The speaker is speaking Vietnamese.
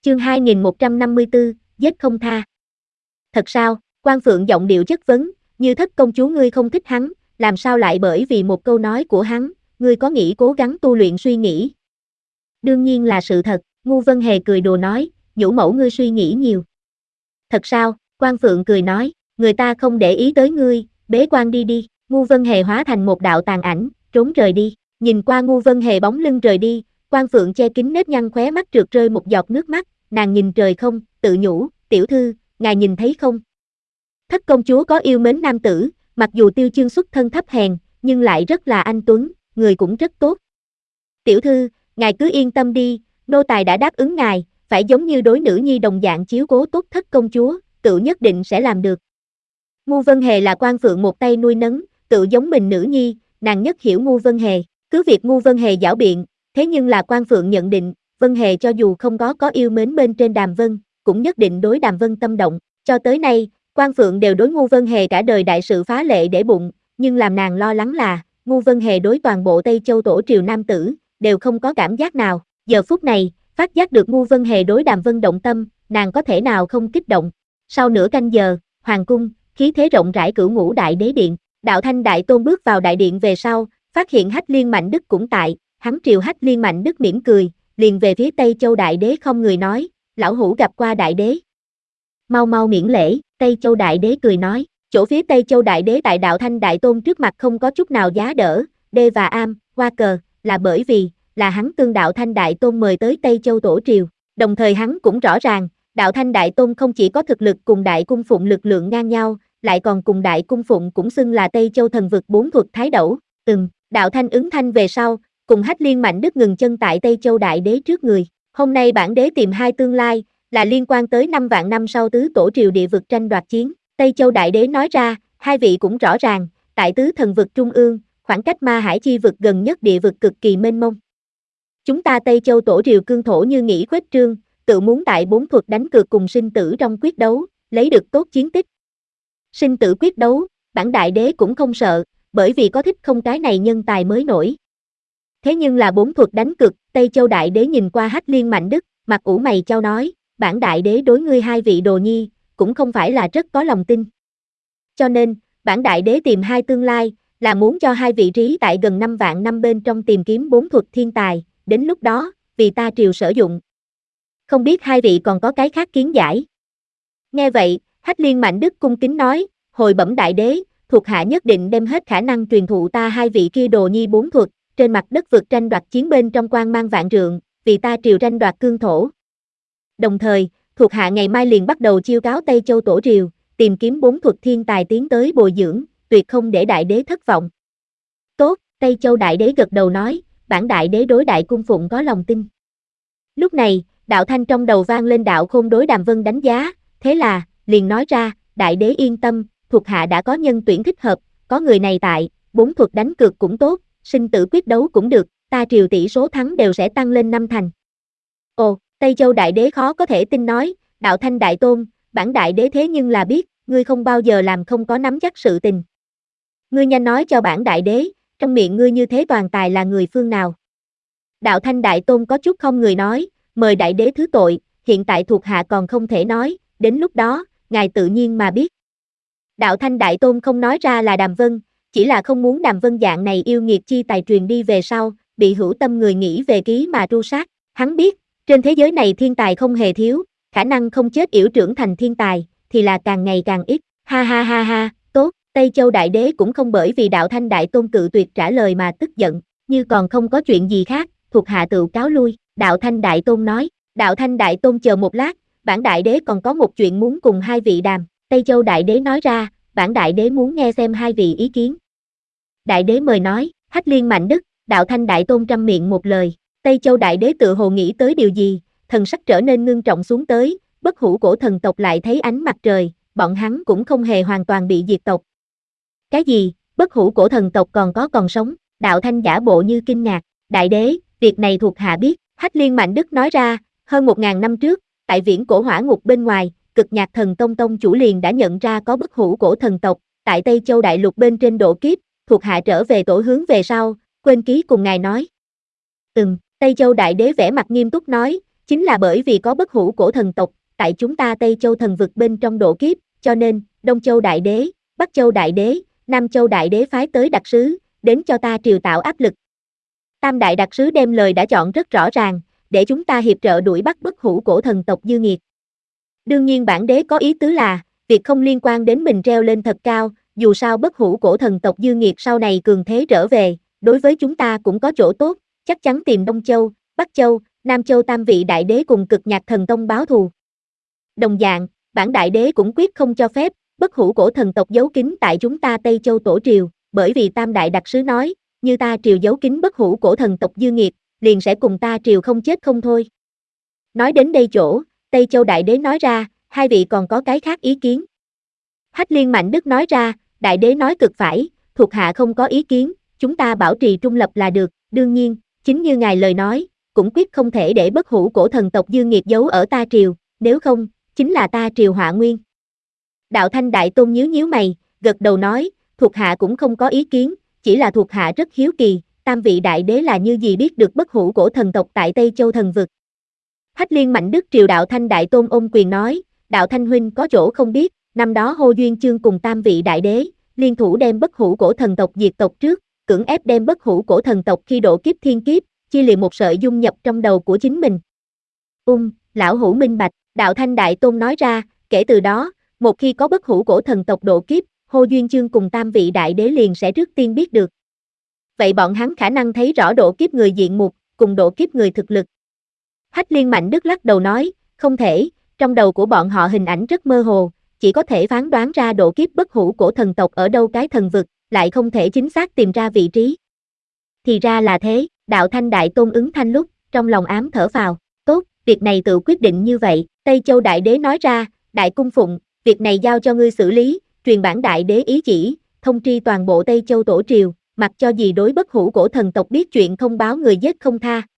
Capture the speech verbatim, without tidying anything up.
Chương hai nghìn một trăm năm mươi tư, giết không tha. Thật sao? Quan Phượng giọng điệu chất vấn, như Thất công chúa ngươi không thích hắn, làm sao lại bởi vì một câu nói của hắn, ngươi có nghĩ cố gắng tu luyện suy nghĩ? Đương nhiên là sự thật, Ngu Vân Hề cười đùa nói, nhũ mẫu ngươi suy nghĩ nhiều. Thật sao? Quan Phượng cười nói, người ta không để ý tới ngươi, bế quan đi đi. Ngu Vân Hề hóa thành một đạo tàn ảnh, trốn rời đi. Nhìn qua Ngu Vân Hề bóng lưng rời đi, Quan Phượng che kín nếp nhăn khóe mắt trượt rơi một giọt nước mắt, nàng nhìn trời không, tự nhủ, tiểu thư, ngài nhìn thấy không? Thất công chúa có yêu mến nam tử, mặc dù Tiêu Chương xuất thân thấp hèn, nhưng lại rất là anh tuấn, người cũng rất tốt. Tiểu thư, ngài cứ yên tâm đi, nô tài đã đáp ứng ngài, phải giống như đối nữ nhi đồng dạng chiếu cố tốt Thất công chúa, tự nhất định sẽ làm được. Ngu Vân Hề là Quan Phượng một tay nuôi nấng, tự giống mình nữ nhi, nàng nhất hiểu Ngu Vân Hề, cứ việc Ngu Vân Hề giảo biện, thế nhưng là Quan Phượng nhận định, Vân Hề cho dù không có có yêu mến bên trên Đàm Vân, cũng nhất định đối Đàm Vân tâm động, cho tới nay, Quan Phượng đều đối Ngu Vân Hề cả đời đại sự phá lệ để bụng, nhưng làm nàng lo lắng là, Ngu Vân Hề đối toàn bộ Tây Châu tổ triều nam tử, đều không có cảm giác nào, giờ phút này, phát giác được Ngu Vân Hề đối Đàm Vân động tâm, nàng có thể nào không kích động. Sau nửa canh giờ, hoàng cung, khí thế rộng rãi cửu ngũ đại đế điện, Đạo Thanh Đại Tôn bước vào đại điện về sau, phát hiện Hách Liên Mạnh Đức cũng tại, hắn triều Hách Liên Mạnh Đức mỉm cười, liền về phía Tây Châu đại đế không người nói, lão hữu gặp qua đại đế. Mau mau miễn lễ, Tây Châu đại đế cười nói, chỗ phía Tây Châu đại đế tại Đạo Thanh Đại Tôn trước mặt không có chút nào giá đỡ, đê và am, hoa cờ, là bởi vì, là hắn tương Đạo Thanh Đại Tôn mời tới Tây Châu tổ triều, đồng thời hắn cũng rõ ràng, Đạo Thanh Đại Tôn không chỉ có thực lực cùng Đại Cung Phụng lực lượng ngang nhau, lại còn cùng Đại Cung Phụng cũng xưng là Tây Châu thần vực bốn thuật thái đẩu, từng, Đạo Thanh ứng thanh về sau, cùng Hách Liên Mạnh Đức ngừng chân tại Tây Châu đại đế trước người, hôm nay bản đế tìm hai tương lai, là liên quan tới năm vạn năm sau tứ tổ triều địa vực tranh đoạt chiến, Tây Châu đại đế nói ra, hai vị cũng rõ ràng, tại tứ thần vực trung ương, khoảng cách ma hải chi vực gần nhất địa vực cực kỳ mênh mông. Chúng ta Tây Châu tổ triều cương thổ như nghĩ khuếch trương, tự muốn tại bốn thuật đánh cược cùng sinh tử trong quyết đấu, lấy được tốt chiến tích. Sinh tử quyết đấu, bản đại đế cũng không sợ, bởi vì có thích không cái này nhân tài mới nổi. Thế nhưng là bốn thuật đánh cược, Tây Châu đại đế nhìn qua Hách Liên Mạnh Đức, mặt ủ mày chau nói, bản đại đế đối ngươi hai vị đồ nhi, cũng không phải là rất có lòng tin. Cho nên, bản đại đế tìm hai tương lai, là muốn cho hai vị trí tại gần năm vạn năm bên trong tìm kiếm bốn thuật thiên tài, đến lúc đó, vì ta triều sử dụng. Không biết hai vị còn có cái khác kiến giải. Nghe vậy, Hách Liên Mạnh Đức cung kính nói, hồi bẩm đại đế, thuộc hạ nhất định đem hết khả năng truyền thụ ta hai vị kia đồ nhi bốn thuật, trên mặt đất vượt tranh đoạt chiến bên trong quang mang vạn trượng, vì ta triều tranh đoạt cương thổ. Đồng thời, thuộc hạ ngày mai liền bắt đầu chiêu cáo Tây Châu tổ triều, tìm kiếm bốn thuật thiên tài tiến tới bồi dưỡng, tuyệt không để đại đế thất vọng. Tốt, Tây Châu đại đế gật đầu nói, bản đại đế đối Đại Cung Phụng có lòng tin. Lúc này, Đạo Thanh trong đầu vang lên Đạo Khôn đối Đàm Vân đánh giá, thế là, liền nói ra, đại đế yên tâm, thuộc hạ đã có nhân tuyển thích hợp, có người này tại, bốn thuật đánh cược cũng tốt, sinh tử quyết đấu cũng được, ta triều tỷ số thắng đều sẽ tăng lên năm thành. Ồ, Tây Châu đại đế khó có thể tin nói, Đạo Thanh đại tôn, bản đại đế thế nhưng là biết, ngươi không bao giờ làm không có nắm chắc sự tình. Ngươi nhanh nói cho bản đại đế, trong miệng ngươi như thế toàn tài là người phương nào? Đạo Thanh đại tôn có chút không người nói, mời đại đế thứ tội, hiện tại thuộc hạ còn không thể nói, đến lúc đó, ngài tự nhiên mà biết. Đạo Thanh đại tôn không nói ra là Đàm Vân, chỉ là không muốn Đàm Vân dạng này yêu nghiệt chi tài truyền đi về sau, bị hữu tâm người nghĩ về ký mà tru sát. Hắn biết, trên thế giới này thiên tài không hề thiếu, khả năng không chết yểu trưởng thành thiên tài, thì là càng ngày càng ít. Ha ha ha ha, tốt, Tây Châu đại đế cũng không bởi vì Đạo Thanh đại tôn cự tuyệt trả lời mà tức giận, như còn không có chuyện gì khác, thuộc hạ tự cáo lui. Đạo Thanh đại tôn nói, Đạo Thanh đại tôn chờ một lát, bản đại đế còn có một chuyện muốn cùng hai vị đàm. Tây Châu đại đế nói ra, bản đại đế muốn nghe xem hai vị ý kiến. Đại đế mời nói, Hách Liên Mạnh Đức, Đạo Thanh đại tôn trăm miệng một lời. Tây Châu đại đế tự hồ nghĩ tới điều gì, thần sắc trở nên ngưng trọng xuống tới, bất hủ cổ thần tộc lại thấy ánh mặt trời, bọn hắn cũng không hề hoàn toàn bị diệt tộc. Cái gì, bất hủ cổ thần tộc còn có còn sống? Đạo Thanh giả bộ như kinh ngạc, đại đế, việc này thuộc hạ biết. Hách Liên Mạnh Đức nói ra, hơn một ngàn năm trước, tại viễn cổ hỏa ngục bên ngoài, Cực Nhạc Thần Tông tông chủ liền đã nhận ra có bất hủ cổ thần tộc, tại Tây Châu đại lục bên trên độ kiếp, thuộc hạ trở về tổ hướng về sau, quên ký cùng ngài nói. Ừm, Tây Châu đại đế vẻ mặt nghiêm túc nói, Chính là bởi vì có bất hủ cổ thần tộc, tại chúng ta Tây Châu thần vực bên trong độ kiếp, cho nên, Đông Châu Đại Đế, Bắc Châu Đại Đế, Nam Châu Đại Đế phái tới đặc sứ, đến cho ta triều tạo áp lực. Tam đại đặc sứ đem lời đã chọn rất rõ ràng, để chúng ta hiệp trợ đuổi bắt bất hủ cổ thần tộc dư nghiệt. Đương nhiên bản đế có ý tứ là, việc không liên quan đến mình treo lên thật cao, dù sao bất hủ cổ thần tộc dư nghiệt sau này cường thế trở về, đối với chúng ta cũng có chỗ tốt, chắc chắn tìm Đông Châu, Bắc Châu, Nam Châu tam vị đại đế cùng cực nhạc thần tông báo thù. Đồng dạng, bản đại đế cũng quyết không cho phép, bất hủ cổ thần tộc giấu kín tại chúng ta Tây Châu tổ triều, bởi vì tam đại đặc sứ nói, như ta triều giấu kín bất hủ cổ thần tộc dư nghiệt, liền sẽ cùng ta triều không chết không thôi. Nói đến đây chỗ, Tây Châu đại đế nói ra, hai vị còn có cái khác ý kiến. Hách Liên Mạnh Đức nói ra, đại đế nói cực phải, thuộc hạ không có ý kiến, chúng ta bảo trì trung lập là được, đương nhiên, chính như ngài lời nói, cũng quyết không thể để bất hủ cổ thần tộc dư nghiệt giấu ở ta triều, nếu không, chính là ta triều họa nguyên. Đạo Thanh Đại Tôn nhíu nhíu mày, gật đầu nói, thuộc hạ cũng không có ý kiến, chỉ là thuộc hạ rất hiếu kỳ, tam vị đại đế là như gì biết được bất hủ cổ thần tộc tại Tây Châu thần vực. Hách Liên Mạnh Đức triều Đạo Thanh Đại Tôn ôm quyền nói, Đạo Thanh huynh có chỗ không biết, năm đó Hô Duyên Chương cùng tam vị đại đế, liên thủ đem bất hủ cổ thần tộc diệt tộc trước, cưỡng ép đem bất hủ cổ thần tộc khi độ kiếp thiên kiếp, chia liệt một sợi dung nhập trong đầu của chính mình. Ung, lão hủ minh bạch, Đạo Thanh Đại Tôn nói ra, kể từ đó, một khi có bất hủ cổ thần tộc độ kiếp, Hô Duyên Chương cùng tam vị đại đế liền sẽ trước tiên biết được. Vậy bọn hắn khả năng thấy rõ độ kiếp người diện mục, cùng độ kiếp người thực lực. Hách Liên Mạnh Đức lắc đầu nói, không thể, trong đầu của bọn họ hình ảnh rất mơ hồ, chỉ có thể phán đoán ra độ kiếp bất hủ cổ thần tộc ở đâu cái thần vực, lại không thể chính xác tìm ra vị trí. Thì ra là thế, Đạo Thanh Đại Tôn ứng thanh lúc, trong lòng ám thở phào, tốt, việc này tự quyết định như vậy, Tây Châu Đại Đế nói ra, Đại Cung Phụng, việc này giao cho ngươi xử lý, truyền bản Đại Đế ý chỉ, thông tri toàn bộ Tây Châu tổ triều, mặc cho gì đối bất hủ cổ thần tộc biết chuyện không báo người giết không tha.